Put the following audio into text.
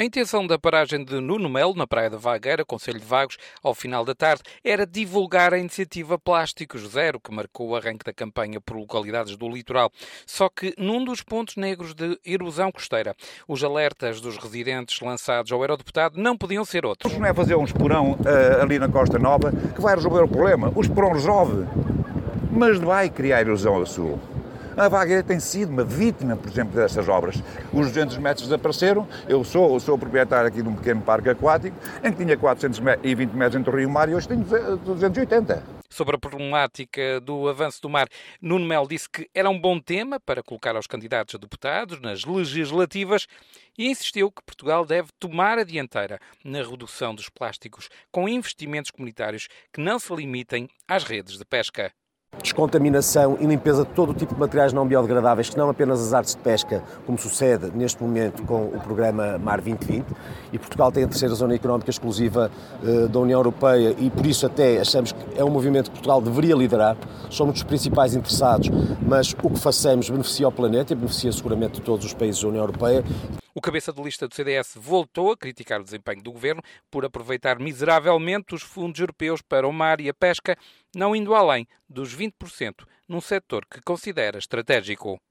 A intenção da paragem de Nuno Melo, na Praia da Vagueira, concelho de Vagos, ao final da tarde, era divulgar a iniciativa Plásticos Zero, que marcou o arranque da campanha por localidades do litoral. Só que num dos pontos negros de erosão costeira, os alertas dos residentes lançados ao eurodeputado não podiam ser outros. Não é fazer um esporão ali na Costa Nova que vai resolver o problema. O esporão resolve, mas vai criar erosão a sul. A Vagueira tem sido uma vítima, por exemplo, dessas obras. Os 200 metros desapareceram. Eu sou proprietário aqui de um pequeno parque aquático, em que tinha 420 metros entre o rio e o mar e hoje tenho 280. Sobre a problemática do avanço do mar, Nuno Melo disse que era um bom tema para colocar aos candidatos a deputados nas legislativas e insistiu que Portugal deve tomar a dianteira na redução dos plásticos com investimentos comunitários que não se limitem às redes de pesca. Descontaminação e limpeza de todo o tipo de materiais não biodegradáveis, que não apenas as artes de pesca, como sucede neste momento com o programa Mar 2020. E Portugal tem a terceira zona económica exclusiva da União Europeia e por isso até achamos que é um movimento que Portugal deveria liderar. Somos os principais interessados, mas o que façamos beneficia o planeta e beneficia seguramente todos os países da União Europeia. O cabeça de lista do CDS voltou a criticar o desempenho do governo por aproveitar miseravelmente os fundos europeus para o mar e a pesca, não indo além dos 20% num setor que considera estratégico.